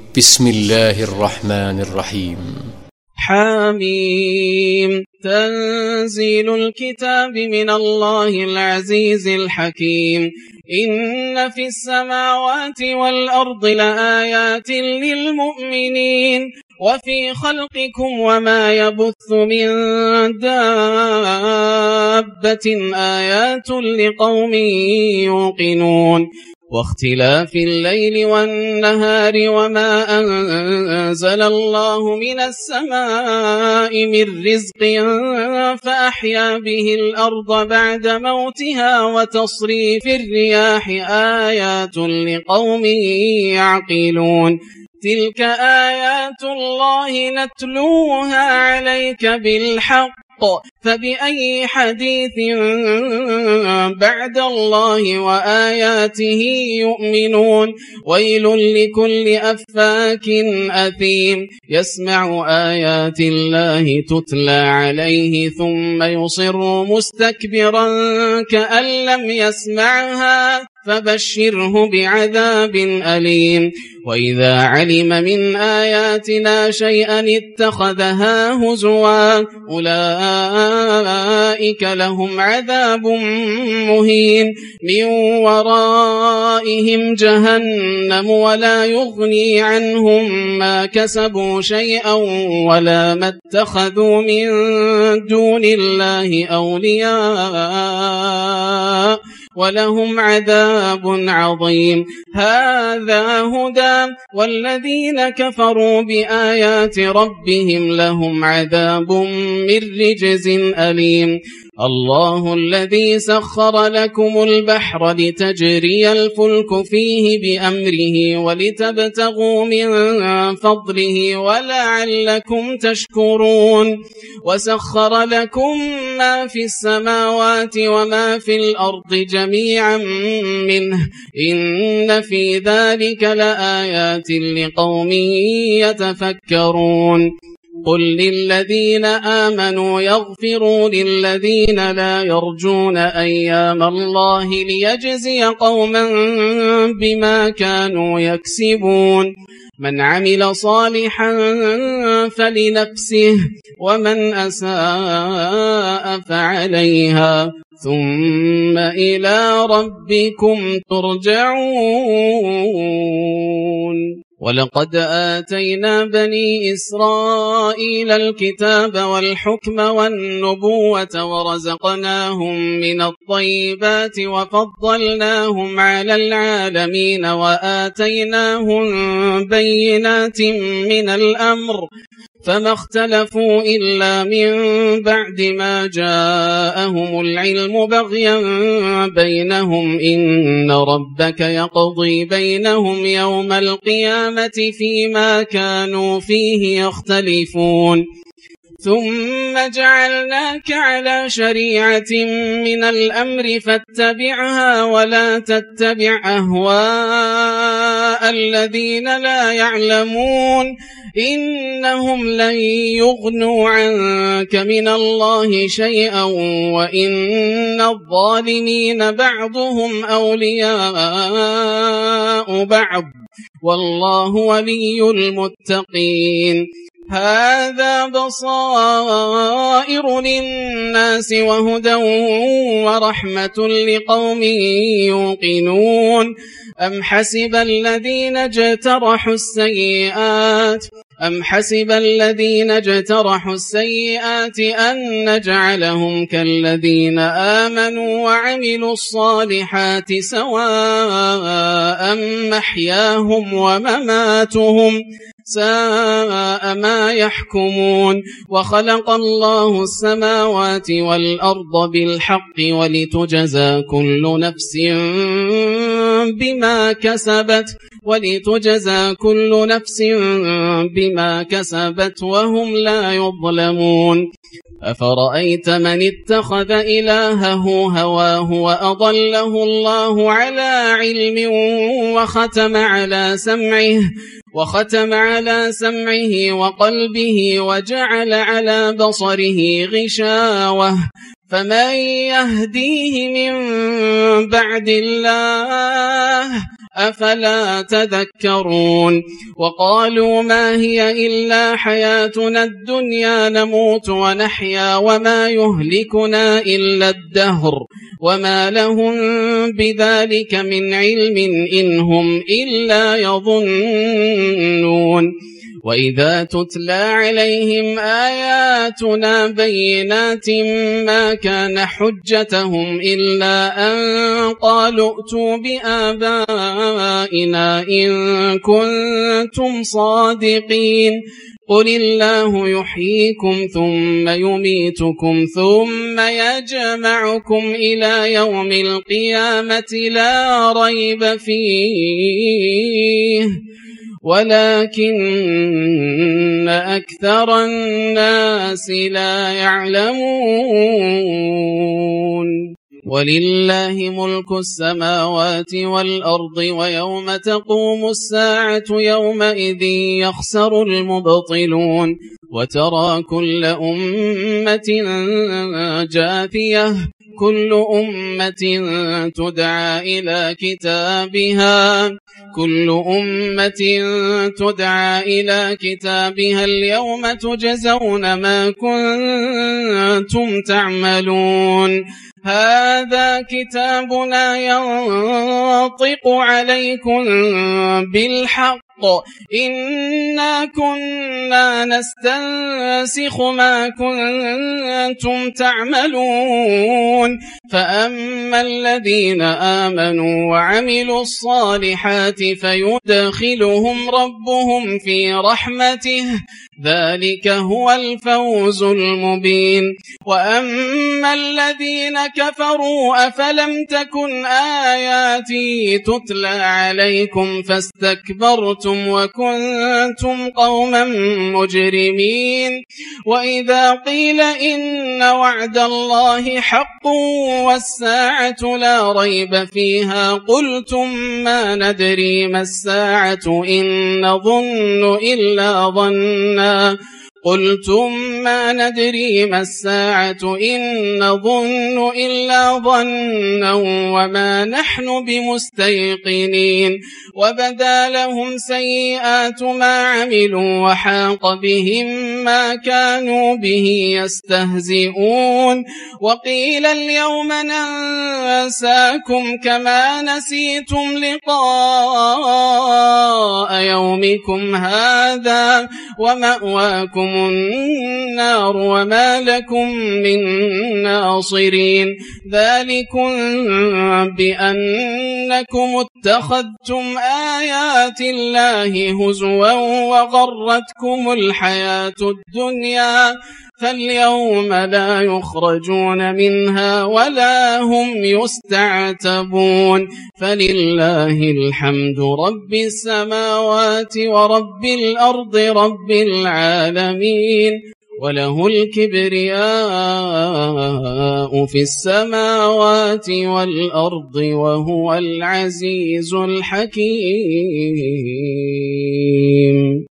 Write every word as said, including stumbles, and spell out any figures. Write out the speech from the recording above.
بسم الله الرحمن الرحيم. حميم. تنزيل الكتاب من الله العزيز الحكيم. إن في السماوات والأرض لآيات للمؤمنين وفي خلقكم وما يبث من دابة آيات لقوم يوقنون. واختلاف الليل والنهار وما أنزل الله من السماء من رزق فأحيا به الأرض بعد موتها وتصريف الرياح آيات لقوم يعقلون. تلك آيات الله نتلوها عليك بالحق فبأي حديث بعد الله وآياته يؤمنون. ويل لكل أفاك أثيم يسمع آيات الله تتلى عليه ثم يصر مستكبرا كأن لم يسمعها فبشره بعذاب أليم. وإذا علم من آياتنا شيئا اتخذها هزوا أولئك لهم عذاب مهين من ورائهم جهنم ولا يغني عنهم ما كسبوا شيئا ولا ما اتخذوا من دون الله أولياء ولهم عذاب عظيم. هذا هدى والذين كفروا بآيات ربهم لهم عذاب من رجز أليم. الله الذي سخر لكم البحر لتجري الفلك فيه بأمره ولتبتغوا من فضله ولعلكم تشكرون. وسخر لكم ما في السماوات وما في الأرض جميعا منه إن في ذلك لآيات لقوم يتفكرون. قل للذين آمنوا يغفروا للذين لا يرجون أيام الله ليجزي قوما بما كانوا يكسبون. من عمل صالحا فلنفسه ومن أساء فعليها ثم إلى ربكم ترجعون. ولقد آتينا بني إسرائيل الكتاب والحكم والنبوة ورزقناهم من الطيبات وفضلناهم على العالمين وآتيناهم بينات من الأمر فما اختلفوا إلا من بعد ما جاءهم العلم بغيا بينهم إن ربك يقضي بينهم يوم القيامة فيما كانوا فيه يختلفون. ثم جعلناك على شريعة من الأمر فاتبعها ولا تتبع أهواء الذين لا يعلمون إنهم لن يغنوا عنك من الله شيئا وإن الظالمين بعضهم أولياء بعض والله ولي المتقين. هذا بصائر للناس وهدى ورحمة لقوم يوقنون. أم حسب الذين اجترحوا السيئات أم حسب الذين اجترحوا السيئات أن نجعلهم كالذين آمنوا وعملوا الصالحات سواء محياهم ومماتهم ساء ما يحكمون. وخلق الله السماوات والأرض بالحق ولتجزى كل نفس بما كسبت ولتجزى كل نفس بما كسبت وهم لا يظلمون. أفرأيت من اتخذ إلهه هواه وأضله الله على علم وختم على سمعه وختم على سمعه وقلبه وجعل على بصره غشاوة فمن يهديه من بعد الله أفلا تذكرون وقالوا ما هي إلا حياتنا الدنيا نموت ونحيا وما يهلكنا إلا الدهر وما لهم بذلك من علم إن هم إلا يظنون وإذا تتلى عليهم آياتنا بينات ما كان حجتهم إلا أن قالوا ائتوا بآبائنا إن كنتم صادقين قل الله يحييكم ثم يميتكم ثم يجمعكم إلى يوم القيامة لا ريب فيه ولكن أكثر الناس لا يعلمون ولله ملك السماوات والأرض ويوم تقوم الساعة يومئذ يخسر المبطلون وترى كل أمة جاثية كل أمة تدعى إلى كتابها كل أمة تدعى إلى كتابها اليوم تجزون ما كنتم تعملون هذا كتابنا ينطق عليكم بالحق إنا كنا نستنسخ ما كنتم تعملون فأما الذين آمنوا وعملوا الصالحات فيدخلهم ربهم في رحمته ذلك هو الفوز المبين وأما الذين كفروا أفلم تكن آياتي تتلى عليكم فاستكبرتم وكنتم قوما مجرمين وإذا قيل إن وعد الله حق والساعة لا ريب فيها قلتم ما ندري ما الساعة إن نظن إلا ظنا قلتم ما ندري ما الساعة إن نظن إلا ظنا وما نحن بمستيقنين وبدا لهم سيئات ما عملوا وحاق بهم ما كانوا به يستهزئون وقيل اليوم ننساكم كما نسيتم لقاء يومكم هذا ومأواكم النار وما لكم من ناصرين ذلكم بأنكم اتخذتم آيات الله هزوا وغرتكم الحياة الدنيا فاليوم لا يخرجون منها ولا هم يستعتبون فلله الحمد رب السماوات ورب الأرض رب العالمين وله الكبرياء في السماوات والأرض وهو العزيز الحكيم.